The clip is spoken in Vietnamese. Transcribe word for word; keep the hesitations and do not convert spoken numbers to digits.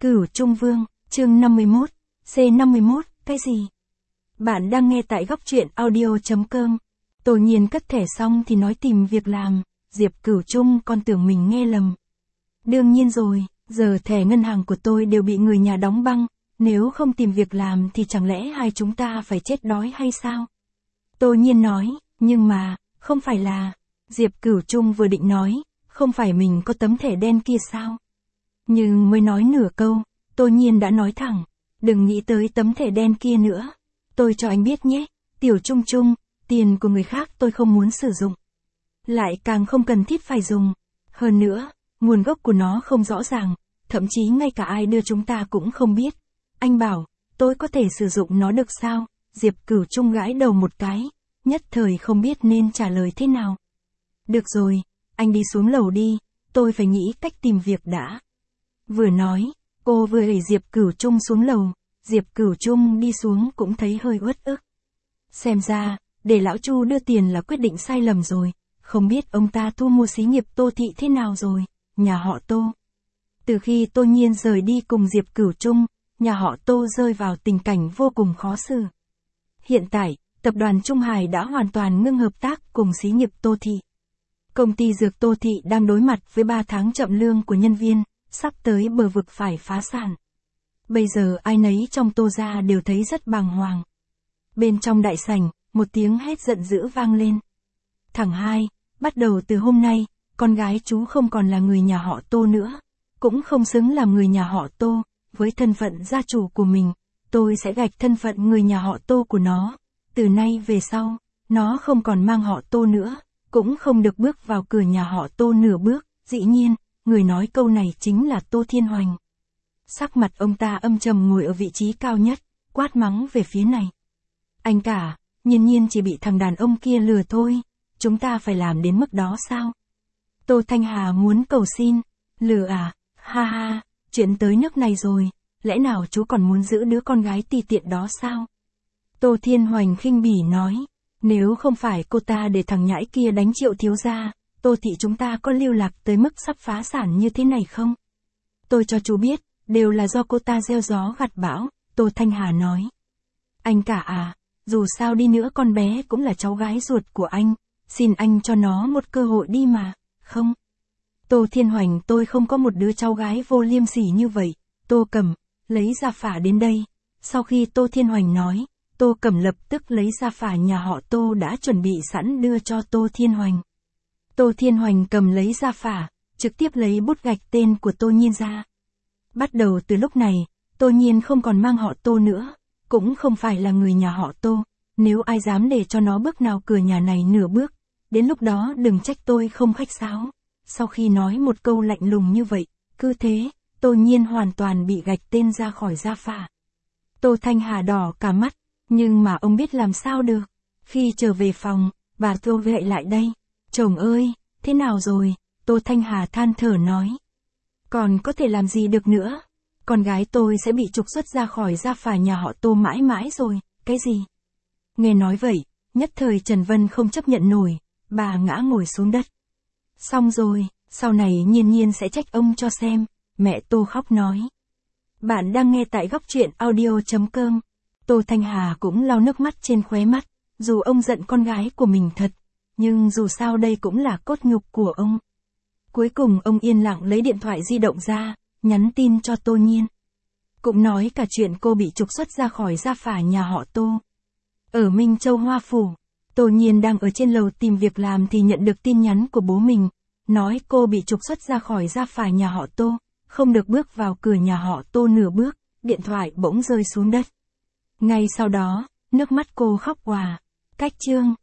Cửu Trung Vương, chương năm mươi mốt, C năm mươi mốt, cái gì? Bạn đang nghe tại góc truyện audio chấm com. Tô Nhiên cất thẻ xong thì nói tìm việc làm, Diệp Cửu Trung con tưởng mình nghe lầm. Đương nhiên rồi, giờ thẻ ngân hàng của tôi đều bị người nhà đóng băng, nếu không tìm việc làm thì chẳng lẽ hai chúng ta phải chết đói hay sao? Tô Nhiên nói, nhưng mà, không phải là, Diệp Cửu Trung vừa định nói, không phải mình có tấm thẻ đen kia sao? Nhưng mới nói nửa câu, Tô Nhiên đã nói thẳng, đừng nghĩ tới tấm thẻ đen kia nữa. Tôi cho anh biết nhé, Tiểu Trung Trung, tiền của người khác tôi không muốn sử dụng. Lại càng không cần thiết phải dùng. Hơn nữa, nguồn gốc của nó không rõ ràng, thậm chí ngay cả ai đưa chúng ta cũng không biết. Anh bảo, tôi có thể sử dụng nó được sao? Diệp Cửu Trung gãi đầu một cái, nhất thời không biết nên trả lời thế nào. Được rồi, anh đi xuống lầu đi, tôi phải nghĩ cách tìm việc đã. Vừa nói, cô vừa đẩy Diệp Cửu Trung xuống lầu, Diệp Cửu Trung đi xuống cũng thấy hơi uất ức. Xem ra, để lão Chu đưa tiền là quyết định sai lầm rồi, không biết ông ta thu mua xí nghiệp Tô Thị thế nào rồi, nhà họ Tô. Từ khi Tô Nhiên rời đi cùng Diệp Cửu Trung, nhà họ Tô rơi vào tình cảnh vô cùng khó xử. Hiện tại, tập đoàn Trung Hải đã hoàn toàn ngưng hợp tác cùng xí nghiệp Tô Thị. Công ty dược Tô Thị đang đối mặt với ba tháng chậm lương của nhân viên, sắp tới bờ vực phải phá sản. Bây giờ ai nấy trong Tô gia đều thấy rất bàng hoàng. Bên trong đại sảnh, một tiếng hét giận dữ vang lên. Thằng hai, bắt đầu từ hôm nay, con gái chú không còn là người nhà họ Tô nữa, cũng không xứng làm người nhà họ Tô, với thân phận gia chủ của mình, tôi sẽ gạch thân phận người nhà họ Tô của nó. Từ nay về sau, nó không còn mang họ Tô nữa, cũng không được bước vào cửa nhà họ Tô nửa bước. Dĩ nhiên, người nói câu này chính là Tô Thiên Hoành. Sắc mặt ông ta âm trầm ngồi ở vị trí cao nhất, quát mắng về phía này. Anh cả, Nhiên Nhiên chỉ bị thằng đàn ông kia lừa thôi, chúng ta phải làm đến mức đó sao? Tô Thanh Hà muốn cầu xin, lừa à, ha ha, chuyện tới nước này rồi, lẽ nào chú còn muốn giữ đứa con gái tì tiện đó sao? Tô Thiên Hoành khinh bỉ nói, nếu không phải cô ta để thằng nhãi kia đánh Triệu thiếu gia, Tô Thị chúng ta có lưu lạc tới mức sắp phá sản như thế này không? Tôi cho chú biết, đều là do cô ta gieo gió gặt bão, Tô Thanh Hà nói. Anh cả à, dù sao đi nữa con bé cũng là cháu gái ruột của anh, xin anh cho nó một cơ hội đi mà, không? Tô Thiên Hoành tôi không có một đứa cháu gái vô liêm sỉ như vậy, Tô Cẩm, lấy ra phả đến đây. Sau khi Tô Thiên Hoành nói, Tô Cẩm lập tức lấy ra phả nhà họ Tô đã chuẩn bị sẵn đưa cho Tô Thiên Hoành. Tô Thiên Hoành cầm lấy ra phả, trực tiếp lấy bút gạch tên của Tô Nhiên ra. Bắt đầu từ lúc này, Tô Nhiên không còn mang họ Tô nữa, cũng không phải là người nhà họ Tô, nếu ai dám để cho nó bước nào cửa nhà này nửa bước, đến lúc đó đừng trách tôi không khách sáo. Sau khi nói một câu lạnh lùng như vậy, cứ thế, Tô Nhiên hoàn toàn bị gạch tên ra khỏi gia phả. Tô Thanh Hà đỏ cả mắt, nhưng mà ông biết làm sao được. Khi trở về phòng, bà Tô vệ lại đây. Chồng ơi, thế nào rồi? Tô Thanh Hà than thở nói. Còn có thể làm gì được nữa? Con gái tôi sẽ bị trục xuất ra khỏi gia phả nhà họ Tô mãi mãi rồi. Cái gì? Nghe nói vậy, nhất thời Trần Vân không chấp nhận nổi, bà ngã ngồi xuống đất. Xong rồi, sau này Nhiên Nhiên sẽ trách ông cho xem, mẹ Tô khóc nói. Bạn đang nghe tại góc truyện audio chấm com. Tô Thanh Hà cũng lau nước mắt trên khóe mắt, dù ông giận con gái của mình thật, nhưng dù sao đây cũng là cốt nhục của ông. Cuối cùng ông yên lặng lấy điện thoại di động ra, nhắn tin cho Tô Nhiên. Cũng nói cả chuyện cô bị trục xuất ra khỏi gia phả nhà họ Tô. Ở Minh Châu Hoa Phủ, Tô Nhiên đang ở trên lầu tìm việc làm thì nhận được tin nhắn của bố mình, nói cô bị trục xuất ra khỏi gia phả nhà họ Tô, không được bước vào cửa nhà họ Tô nửa bước, điện thoại bỗng rơi xuống đất. Ngay sau đó, nước mắt cô khóc òa. Cách chương